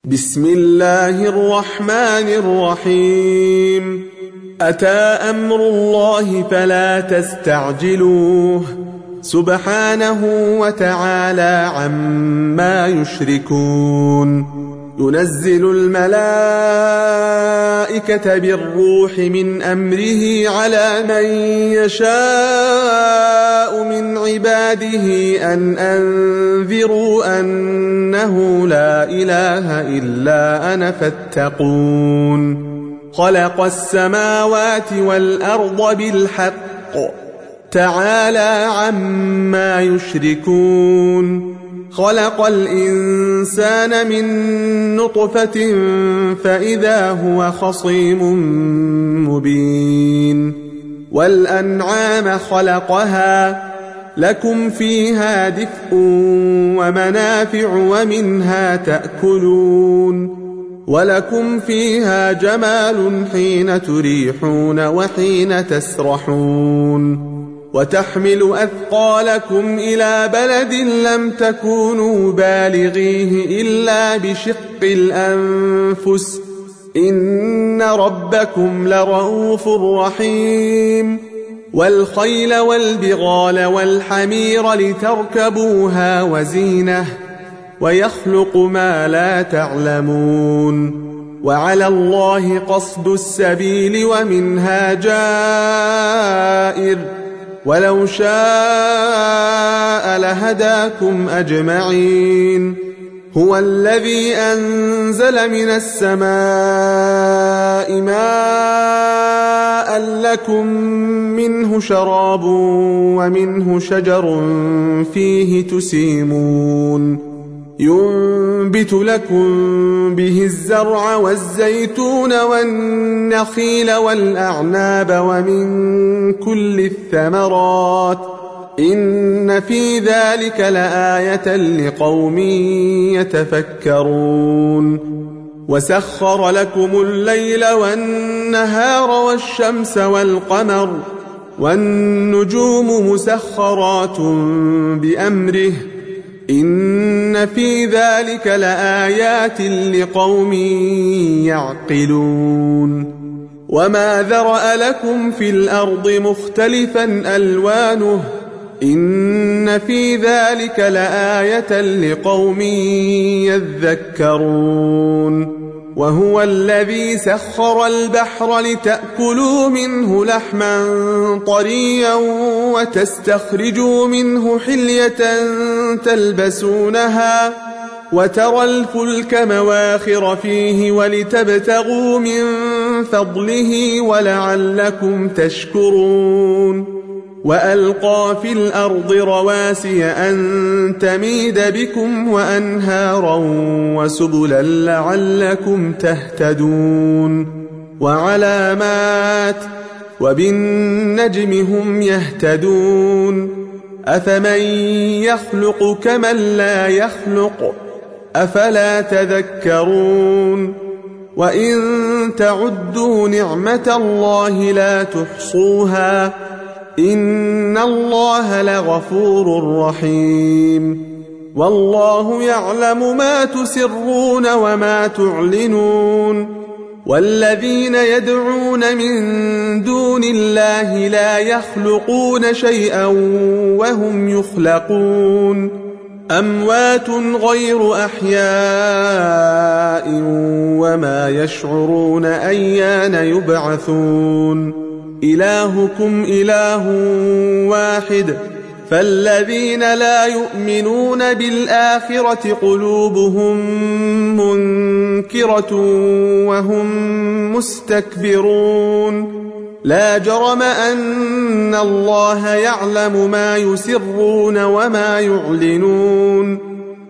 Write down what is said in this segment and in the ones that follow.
بسم الله الرحمن الرحيم. أتى أمر الله فلا تستعجلوه سبحانه وتعالى عما يشركون. ينزل الملائكة بالروح من أمره على من يشاء من عباده أن أنذروا أنه لا إله إلا أنا فاتقون. خلق السماوات والأرض بالحق تعالى عما يشركون. خلق الإنسان من نطفة فإذا هو خصيم مبين. والأنعام خلقها لكم فيها دفء ومنافع ومنها تأكلون. ولكم فيها جمال حين تريحون وحين تسرحون. وتحمل أثقالكم إلى بلد لم تكونوا بالغيه إلا بشق الأنفس إن ربكم لرؤوف رحيم. والخيل والبغال والحمير لتركبوها وزينة ويخلق ما لا تعلمون. وعلى الله قصد السبيل ومنها جائر ولو شاء لهداكم أجمعين. هو الذي أنزل من السماء ماء لكم منه شراب ومنه شجر فيه تسيمون. ينبت لكم به الزرع والزيتون والنخيل والأعناب ومن كل الثمرات إن في ذلك لآية لقوم يتفكرون. وسخر لكم الليل والنهار والشمس والقمر والنجوم مسخرات بأمره إن في ذلك لآيات لقوم يعقلون. وما ذرأ لكم في الأرض مختلفا ألوانه إن في ذلك لآية لقوم يذكرون. وهو الذي سخر البحر لتأكلوا منه لحما طريا وتستخرجوا منه حلية تلبسونها وترى الفلك مواخر فيه ولتبتغوا من فضله ولعلكم تشكرون. وألقى في الأرض رواسي أن تميد بكم وأنهارا وسبلا لعلكم تهتدون. وعلامات وبالنجم هم يهتدون. أفمن يخلق كمن لا يخلق أفلا تذكرون. وإن تعدوا نعمة الله لا تحصوها إن الله لغفور رحيم. والله يعلم ما تسرون وما تعلنون. والذين يدعون من دون الله لا يخلقون شيئا وهم يخلقون. أموات غير أحياء وما يشعرون أيان يبعثون. إلهكم إله واحد فالذين لا يؤمنون بالآخرة قلوبهم منكرة وهم مستكبرون. لا جرم أن الله يعلم ما يسرون وما يعلنون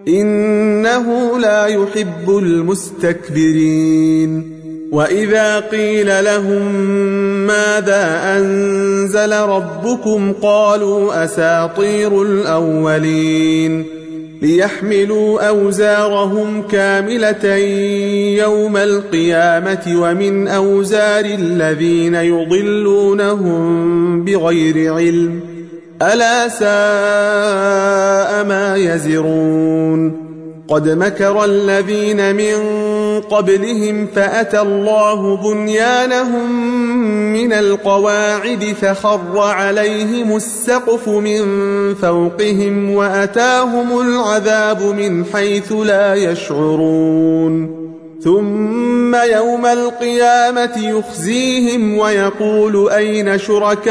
إنه لا يحب المستكبرين. وإذا قيل لهم ماذا أنزل ربكم قالوا أساطير الأولين. ليحملوا أوزارهم كاملة يوم القيامة ومن أوزار الذين يضلونهم بغير علم ألا ساء ما يزرون. قد مكر الذين من قبلهم فأتى الله بنيانهم من القواعد فخر عليهم السقف من فوقهم وأتاهم العذاب من حيث لا يشعرون ثم يوم القيامة يخزيهم ويقول أين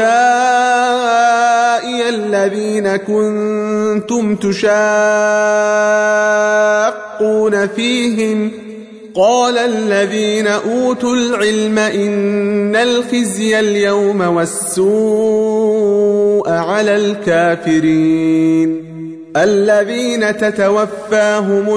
شركائي الذين كنتم تشاقون فيهم قال الذين أوتوا العلم إن الخزي اليوم والسوء على الكافرين الذين تتوفاهم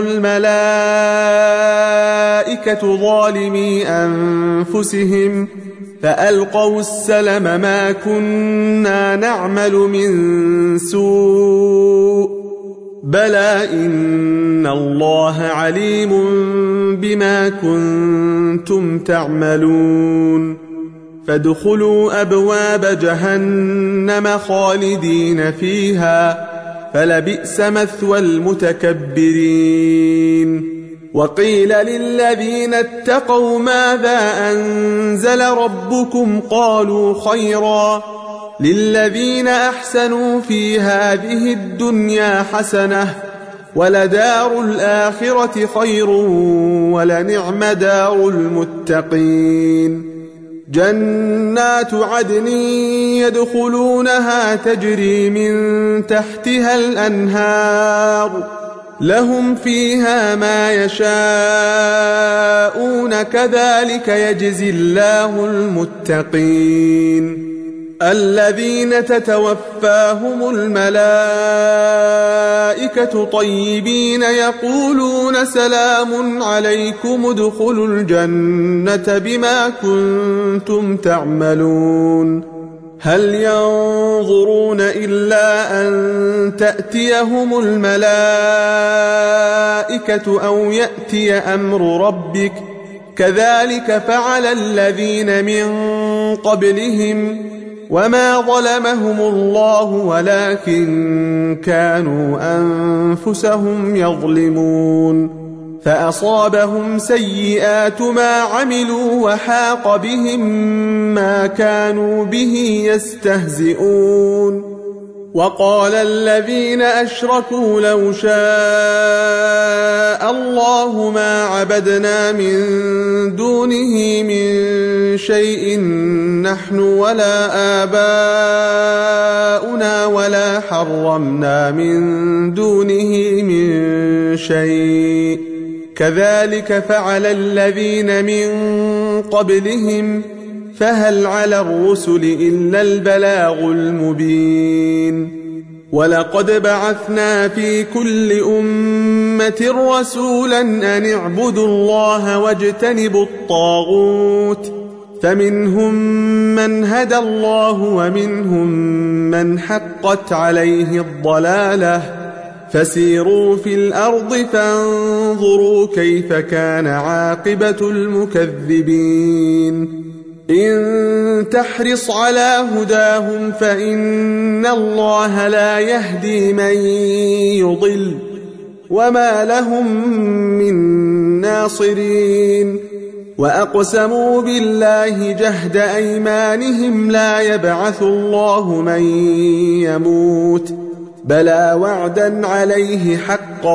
الملائكة ظالمي أنفسهم فألقوا السلم ما كنا نعمل من سوء بلى إن الله عليم بما كنتم تعملون فادخلوا أبواب جهنم خالدين فيها فلبئس مثوى المتكبرين وقيل للذين اتقوا ماذا أنزل ربكم قالوا خيرا للذين أحسنوا في هذه الدنيا حسنة ولدار الآخرة خير ولنعم دار المتقين جنات عدن يدخلونها تجري من تحتها الأنهار لهم فيها ما يشاءون كذلك يجزي الله المتقين الذين تتوفاهم الملائكة طيبين يقولون سلام عليكم ادخلوا الجنة بما كنتم تعملون هل ينظرون إلا أن تأتيهم الملائكة أو يأتي أمر ربك كذلك فعل الذين من قبلهم وما ظلمهم الله ولكن كانوا أنفسهم يظلمون فأصابهم سيئات ما عملوا وحاق بهم ما كانوا به يستهزئون وقال الذين أشركوا لو شاء الله ما عبدنا من دونه من شيء نحن ولا آباؤنا ولا حرمنا من دونه من شيء كذلك فعل الذين من قبلهم فهل على الرسل إلا البلاغ المبين ولقد بعثنا في كل أمة رسولا أن اعبدوا الله واجتنبوا الطاغوت فمنهم من هدى الله ومنهم من حقت عليه الضلالة فسيروا في الأرض فانظروا كيف كان عاقبة المكذبين إن تحرص على هداهم فإن الله لا يهدي من يضل وما لهم من ناصرين وأقسموا بالله جهد أيمانهم لا يبعث الله من يموت بلى وعدا عليه حقا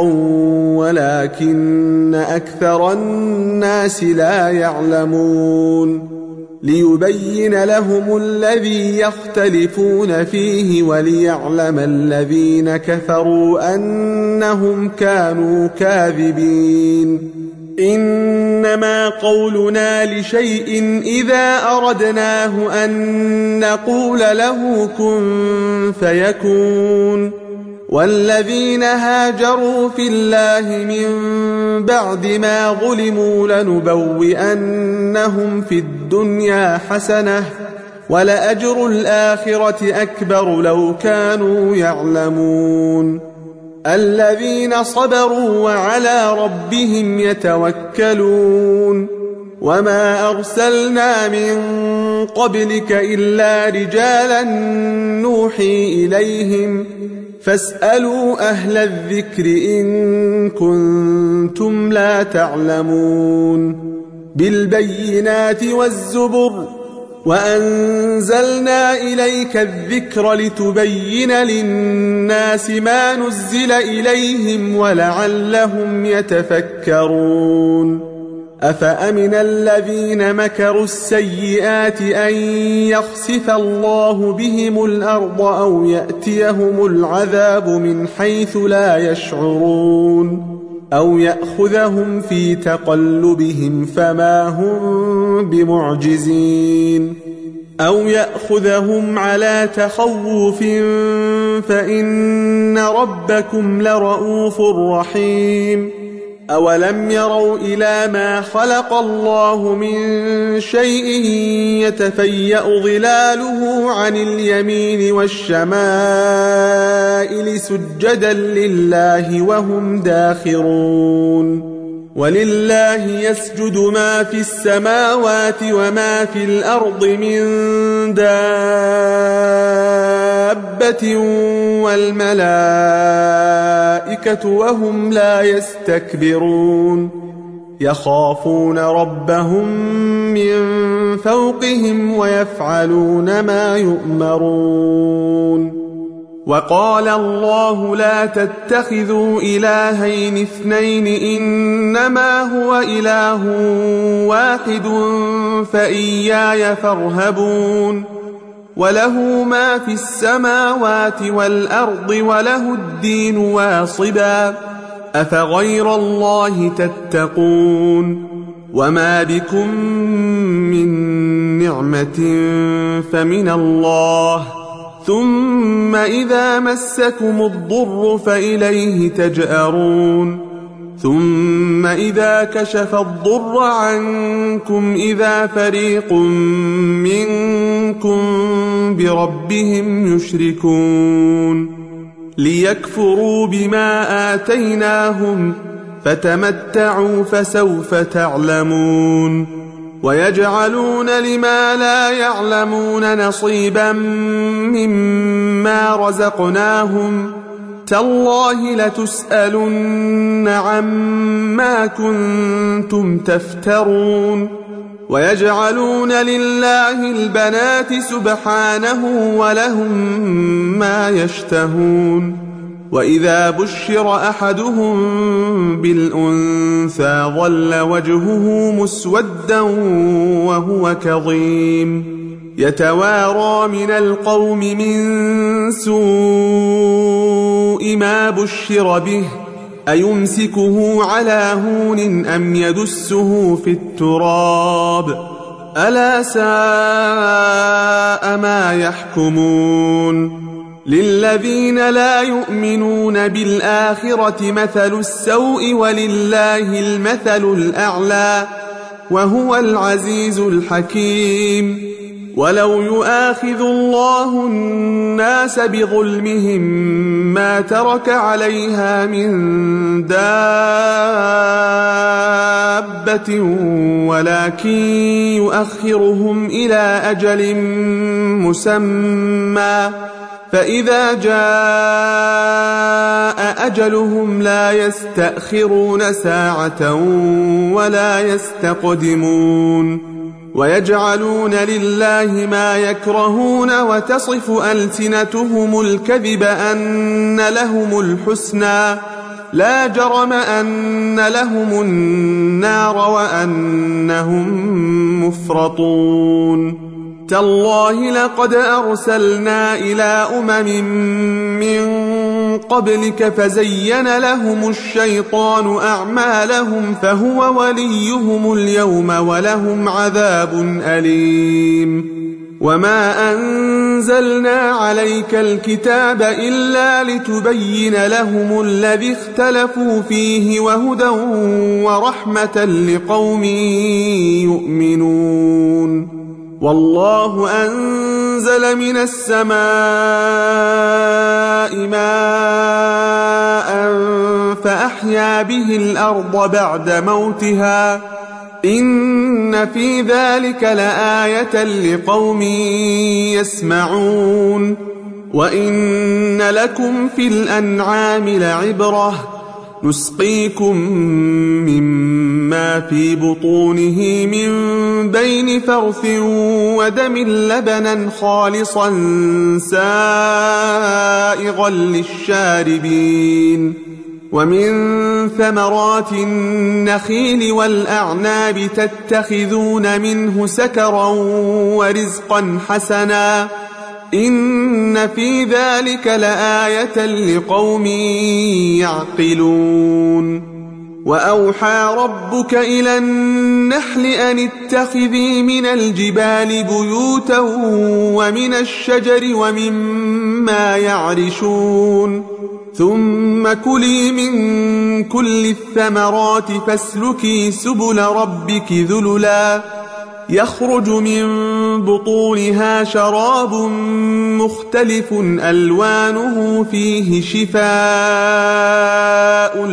ولكن أكثر الناس لا يعلمون ليبين لهم الذي يختلفون فيه وليعلم الذين كفروا أنهم كانوا كاذبين إنما قولنا لشيء إذا أردناه أن نقول له كن فيكون والذين هاجروا في الله من بعد ما ظلموا لنبوئنهم في الدنيا حسنة ولأجر الآخرة أكبر لو كانوا يعلمون الذين صبروا وعلى ربهم يتوكلون وما أرسلنا من قبلك إلا رجالا نوحي إليهم فاسألوا أهل الذكر إن كنتم لا تعلمون بالبينات والزبر وأنزلنا إليك الذكر لتبين للناس ما نزل إليهم ولعلهم يتفكرون أفأمن الذين مكروا السيئات أن يخسف الله بهم الأرض أو يأتيهم العذاب من حيث لا يشعرون أو يأخذهم في تقلبهم فما هم بمعجزين أو يأخذهم على تخوف فإن ربكم لرؤوف رحيم أولم يروا إلى ما خلق الله من شيء يتفيأ ظلاله عن اليمين والشمائل سجدا لله وهم داخرون ولله يسجد ما في السماوات وما في الأرض من دابة والملائكة وهم لا يستكبرون يخافون ربهم من فوقهم ويفعلون ما يؤمرون وقال الله لا تتخذوا إلهين اثنين إنما هو إله واحد فإياي فارهبون وله ما في السماوات والأرض وله الدين واصبا أفغير الله تتقون وما بكم من نعمة فمن الله ثم إذا مسكم الضر فإليه تجأرون ثم إذا كشف الضر عنكم إذا فريق منكم بربهم يشركون ليكفروا بما آتيناهم فتمتعوا فسوف تعلمون ويجعلون لما لا يعلمون نصيبا مما رزقناهم تالله لتسألن عما كنتم تفترون ويجعلون لله البنات سبحانه ولهم ما يشتهون وإذا بشر أحدهم بالأنثى ظل وجهه مسودا وهو كظيم يتوارى من القوم من سوء ما بشر به أيمسكه على هون أم يدسه في التراب ألا ساء ما يحكمون للذين لا يؤمنون بالآخرة مثل السوء ولله المثل الأعلى وهو العزيز الحكيم ولو يؤاخذ الله الناس بظلمهم ما ترك عليها من دابة ولكن يؤخرهم إلى أجل مسمى فإذا جاء أجلهم لا يستأخرون ساعة ولا يستقدمون ويجعلون لله ما يكرهون وتصف ألسنتهم الكذب أن لهم الحسنى لا جرم أن لهم النار وأنهم مفرطون تالله لقد أرسلنا إلى من قبلك فزين لهم الشيطان أعمالهم فهو وليهم اليوم ولهم عذاب أليم وما أنزلنا عليك الكتاب إلا لتبين لهم الذي اختلفوا فيه وهدى ورحمة لقوم يؤمنون والله أنزل من السماء ماء فأحيا به الأرض بعد موتها إن في ذلك لآية لقوم يسمعون وإن لكم في الأنعام لعبرة نسقيكم مما في بطونه من بين فرث ودم لبنا خالصا سائغا للشاربين ومن ثمرات النخيل والأعناب تتخذون منه سكرا ورزقا حسنا إن في ذلك لآية لقوم يعقلون وأوحى ربك إلى النحل أن اتخذي من الجبال بيوتا ومن الشجر ومما يعرشون ثم كلي من كل الثمرات فاسلكي سبل ربك ذللا يخرج من بطونها شراب مختلف ألوانه فيه شفاء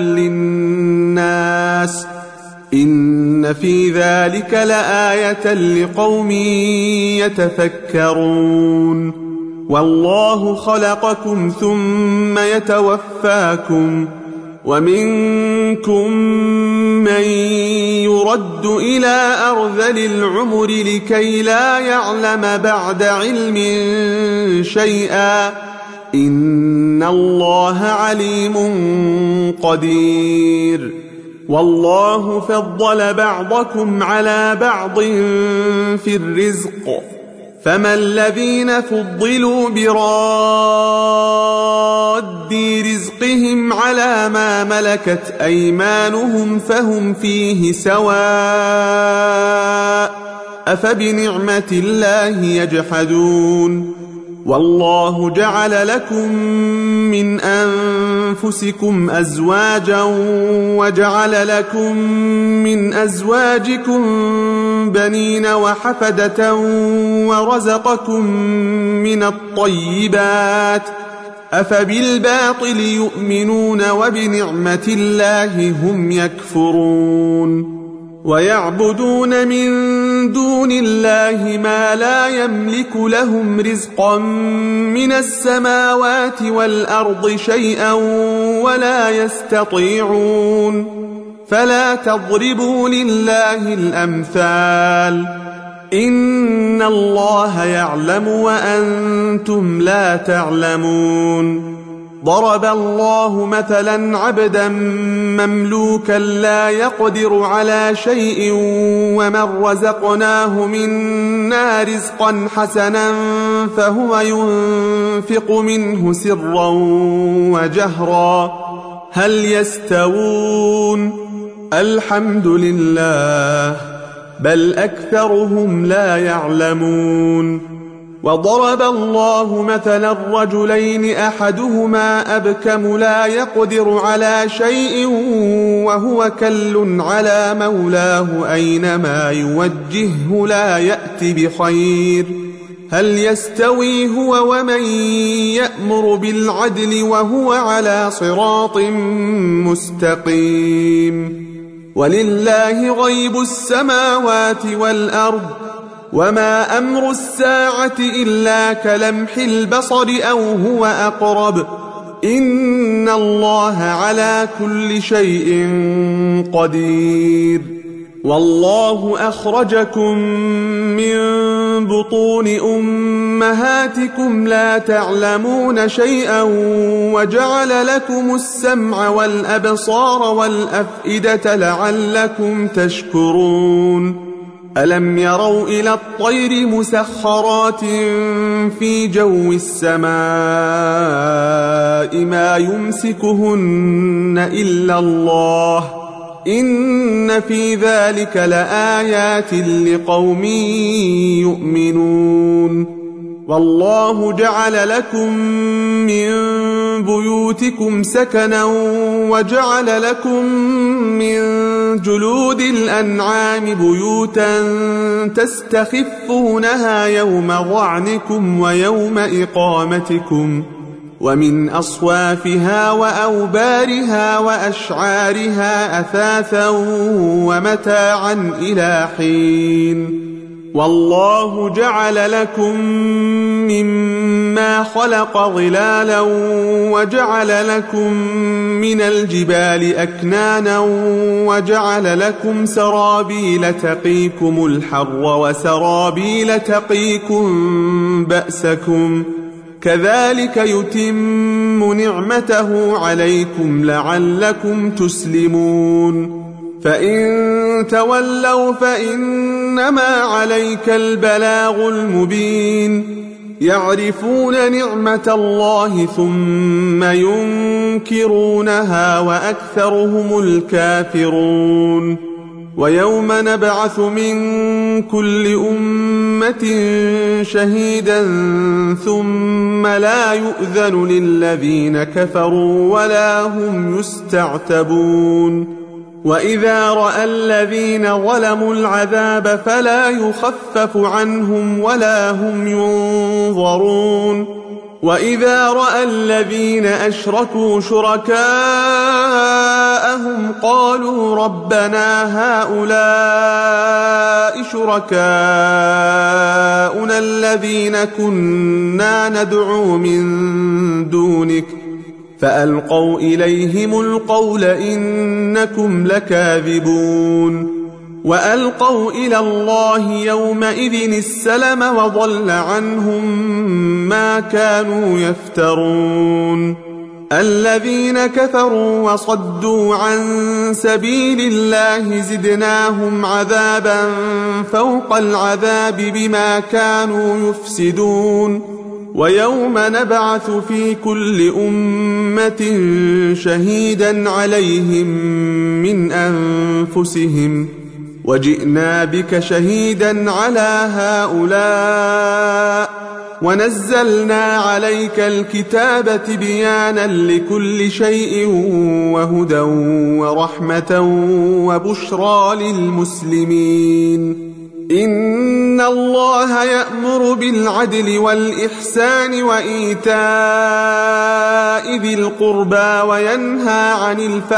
للناس إن في ذلك لآية لقوم يتفكرون والله خلقكم ثم يتوفاكم ومنكم من يرد إلى أرذل العمر لكي لا يعلم بعد علم شيئا إن الله عليم قدير والله فضل بعضكم على بعض في الرزق فما الذين فضلوا براد رزقهم على ما ملكت أيمانهم فهم فيه سواء أفبنعمة الله يجحدون والله جعل لكم من أنفسكم أزواجا وجعل لكم من أزواجكم بنين وحفدة ورزقكم من الطيبات أفبالباطل يؤمنون وبنعمة الله هم يكفرون ويعبدون من دون الله ما لا يملك لهم رزقا من السماوات والأرض شيئا ولا يستطيعون فلا تضربوا لله الأمثال إن الله يعلم وأنتم لا تعلمون ضرب الله مثلا عبدا مملوكا لا يقدر على شيء ومن رزقناه منا رزقا حسنا فهو ينفق منه سرا وجهرا هل يستوون الحمد لله بل أكثرهم لا يعلمون وضرب الله مثلا رجلين أحدهما أبكم لا يقدر على شيء وهو كل على مولاه أينما يوجهه لا يأتي بخير هل يستوي هو ومن يأمر بالعدل وهو على صراط مستقيم ولله غيب السماوات والأرض وما أمر الساعة إلا كلمح البصر أو هو أقرب إن الله على كل شيء قدير والله أخرجكم من بطون أمهاتكم لا تعلمون شيئا وجعل لكم السمع والأبصار والأفئدة لعلكم تشكرون ألم يروا إلى الطير مسخرات في جو السماء ما يمسكهن إلا الله إن في ذلك لآيات لقوم يؤمنون والله جعل لكم من بيوتكم سكنا وجعل لكم من جلود الأنعام بيوتا تستخفونها يوم ظعنكم ويوم إقامتكم ومن أصوافها وأوبارها وأشعارها أثاثا ومتاعا إلى حين والله جعل لكم مما خلق ظلالا وجعل لكم من الجبال أكنانا وجعل لكم سرابيل تقيكم الحر وسرابيل تقيكم بأسكم كذلك يتم نعمته عليكم لعلكم تسلمون فإن تولوا فإنما عليك البلاغ المبين يعرفون نعمة الله ثم ينكرونها وأكثرهم الكافرون ويوم نبعث من كل أمة شهيدا ثم لا يؤذن للذين كفروا ولا هم يستعتبون وإذا رأى الذين ظلموا العذاب فلا يخفف عنهم ولا هم ينظرون وإذا رأى الذين أشركوا شركاءهم قالوا ربنا هؤلاء شركاؤنا الذين كنا ندعو من دونك فألقوا إليهم القول إنكم لكاذبون وألقوا إلى الله يومئذ السلم وضل عنهم ما كانوا يفترون الذين كفروا وصدوا عن سبيل الله زدناهم عذابا فوق العذاب بما كانوا يفسدون ويوم نبعث في كل أمة شهيدا عليهم من أنفسهم وجئنا بك شهيدا على هؤلاء ونزلنا عليك الكتاب بيانا لكل شيء وهدى ورحمة وبشرى للمسلمين إن الله يأمر بالعدل والإحسان وإيتاء ذي القربى وينهى عن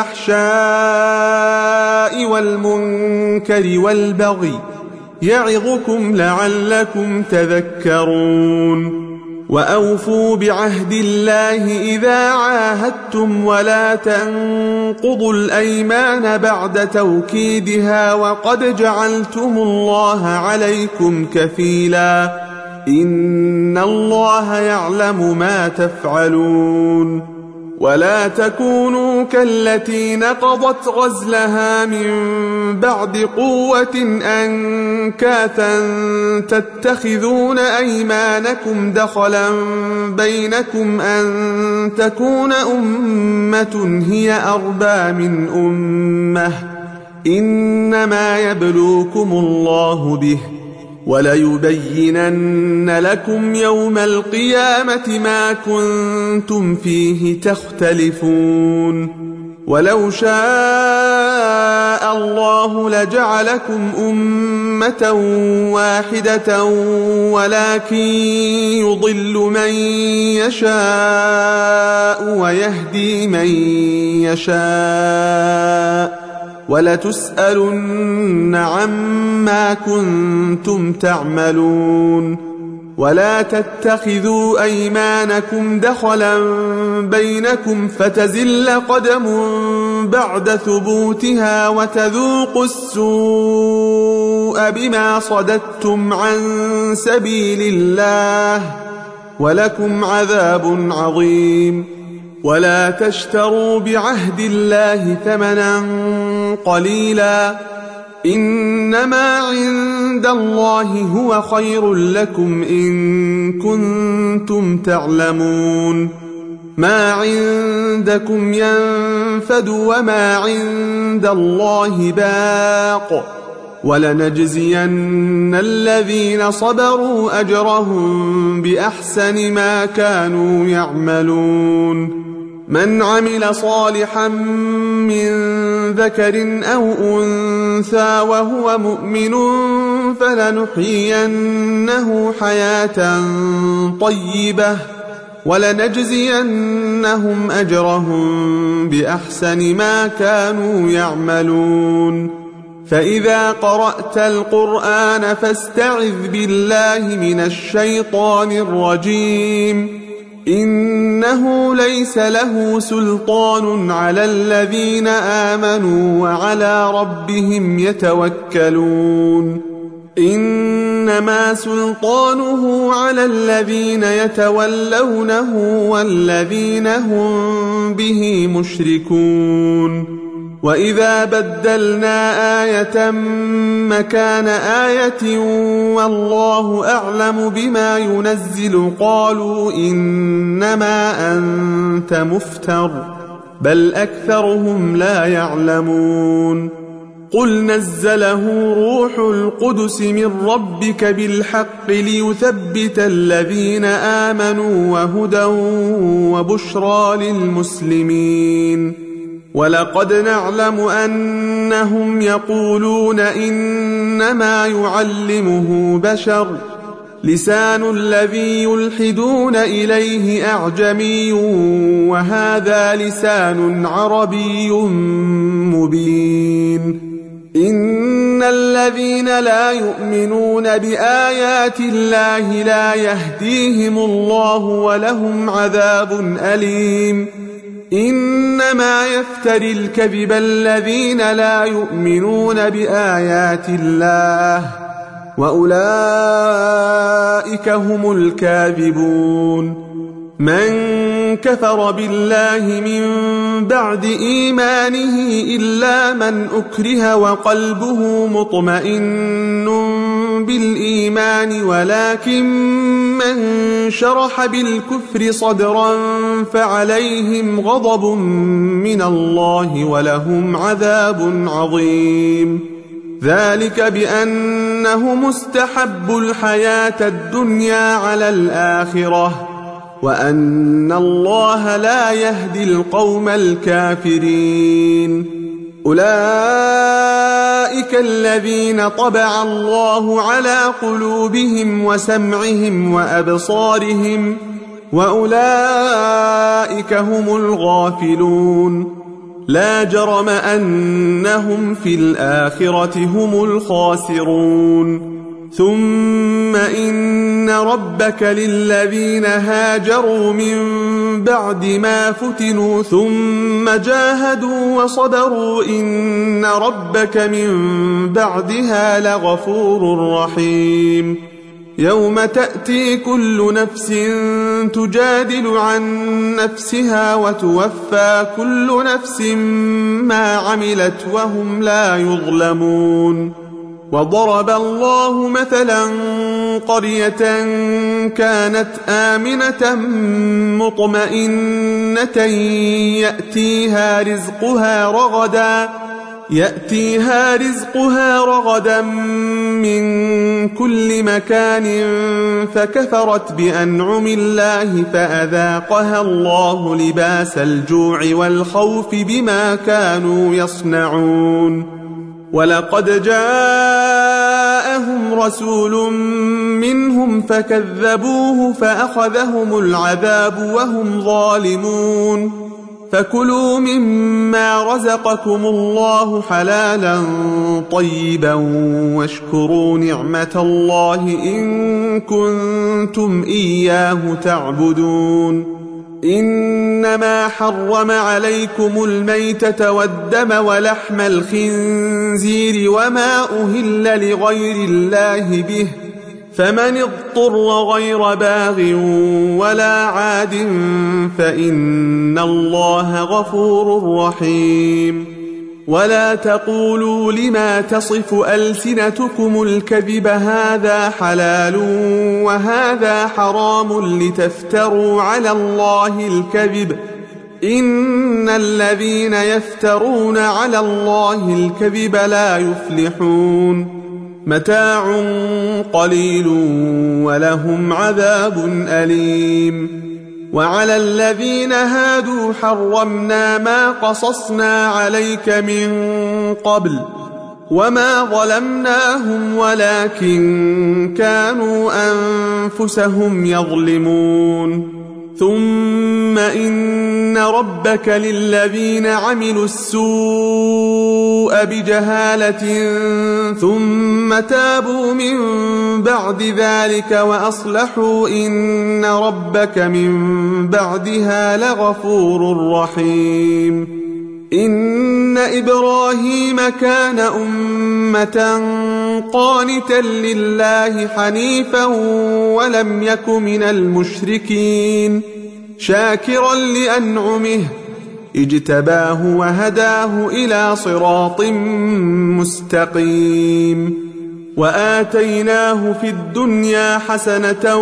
الفحشاء والمنكر والبغي يعظكم لعلكم تذكرون وأوفوا بعهد الله إذا عاهدتم ولا تنقضوا الأيمان بعد توكيدها وقد جعلتم الله عليكم كفيلا إن الله يعلم ما تفعلون ولا تكونوا كالتي نقضت غزلها من بعد قوة أنكاثا تتخذون أيمانكم دخلا بينكم أن تكون أمة هي أربى من أمة إنما يبلوكم الله به وليبينن لكم يوم القيامة ما كنتم فيه تختلفون ولو شاء الله لجعلكم أمة واحدة ولكن يضل من يشاء ويهدي من يشاء ولتسألن عما كنتم تعملون ولا تتخذوا أيمانكم دخلا بينكم فتزل قدم بعد ثبوتها وتذوقوا السوء بما صددتم عن سبيل الله ولكم عذاب عظيم ولا تشتروا بعهد الله ثمنا قليلا إنما عند الله هو خير لكم إن كنتم تعلمون ما عندكم ينفد وما عند الله باق ولنجزين الذين صبروا أجرهم بأحسن ما كانوا يعملون من عمل صالحا من ذكر أو أنثى وهو مؤمن فلنحيينه حياة طيبة ولنجزينهم أجرهم بأحسن ما كانوا يعملون فإذا قرأت القرآن فاستعذ بالله من الشيطان الرجيم إنه ليس له سلطان على الذين آمنوا وعلى ربهم يتوكلون إنما سلطانه على الذين يتولونه والذين هم به مشركون وإذا بدلنا آية مكان آية والله أعلم بما ينزل قالوا إنما أنت مفتر بل أكثرهم لا يعلمون قل نزله روح القدس من ربك بالحق ليثبت الذين آمنوا وهدى وبشرى للمسلمين ولقد نعلم أنهم يقولون إنما يعلمه بشر لسان الذي يلحدون إليه أعجمي وهذا لسان عربي مبين إن الذين لا يؤمنون بآيات الله لا يهديهم الله ولهم عذاب أليم إنما يفتري الكذب الذين لا يؤمنون بآيات الله وأولئك هم الكاذبون من كفر بالله من بعد إيمانه إلا من أكره وقلبه مطمئن بالإيمان ولكن من شرح بالكفر صدرا فعليهم غضب من الله ولهم عذاب عظيم ذلك بأنه مستحب الحياة الدنيا على الآخرة وأن الله لا يهدي القوم الكافرين أولئك الذين طبع الله على قلوبهم وسمعهم وأبصارهم وأولئك هم الغافلون لا جرم أنهم في الآخرة هم الخاسرون ثم إن ربك للذين هاجروا من بعد ما فتنوا ثم جاهدوا وصبروا إن ربك من بعدها لغفور رحيم يوم تأتي كل نفس تجادل عن نفسها وتوفى كل نفس ما عملت وهم لا يظلمون وضرب الله مثلا قرية كانت آمنة مطمئنة يأتيها رزقها رغدا من كل مكان فكفرت بأنعم الله فأذاقها الله لباس الجوع والخوف بما كانوا يصنعون ولقد جاءهم رسول منهم فكذبوه فأخذهم العذاب وهم ظالمون فكلوا مما رزقكم الله حلالا طيبا واشكروا نعمة الله إن كنتم إياه تعبدون إنما حرم عليكم الميتة والدم ولحم الخنزير وما أهل لغير الله به فمن اضطر غير باغ ولا عاد فإن الله غفور رحيم ولا تقولوا لما تصف ألسنتكم الكذب هذا حلال وهذا حرام لتفتروا على الله الكذب إن الذين يفترون على الله الكذب لا يفلحون متاع قليل ولهم عذاب أليم وعلى الذين هادوا حرمنا ما قصصنا عليك من قبل وما ظلمناهم ولكن كانوا أنفسهم يظلمون ثم إن ربك للذين عملوا السوء بجهالة ثم تابوا من بعد ذلك وأصلحوا إن ربك من بعدها لغفور رحيم. إن إبراهيم كان أمة قانتا لله حنيفا ولم يك من المشركين شاكرا لأنعمه اجتباه وهداه إلى صراط مستقيم. وآتيناه في الدنيا حسنة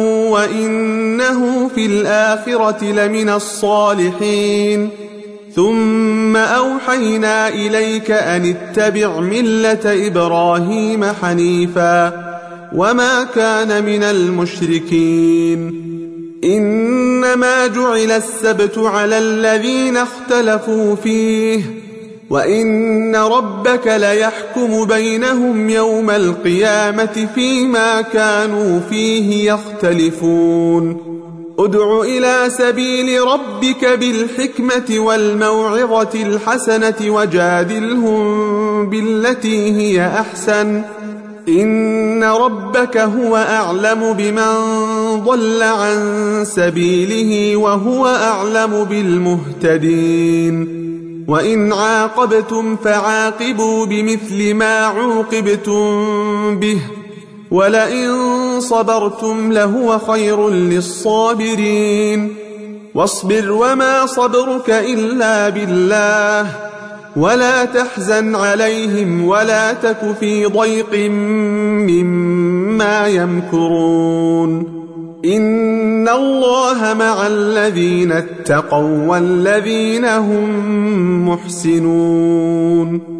وإنه في الآخرة لمن الصالحين. ثم أوحينا إليك أن اتبع ملة إبراهيم حنيفا وما كان من المشركين. إنما جعل السبت على الذين اختلفوا فيه وإن ربك ليحكم بينهم يوم القيامة فيما كانوا فيه يختلفون. ادع إلى سبيل ربك بالحكمة والموعظة الحسنة وجادلهم بالتي هي أحسن إن ربك هو أعلم بمن ضل عن سبيله وهو أعلم بالمهتدين. وإن عاقبتم فعاقبوا بمثل ما عوقبتم به ولئن صبرتم لهو خير للصابرين. واصبر وما صبرك إلا بالله ولا تحزن عليهم ولا تك في ضيق مما يمكرون. إن الله مع الذين اتقوا والذين هم محسنون.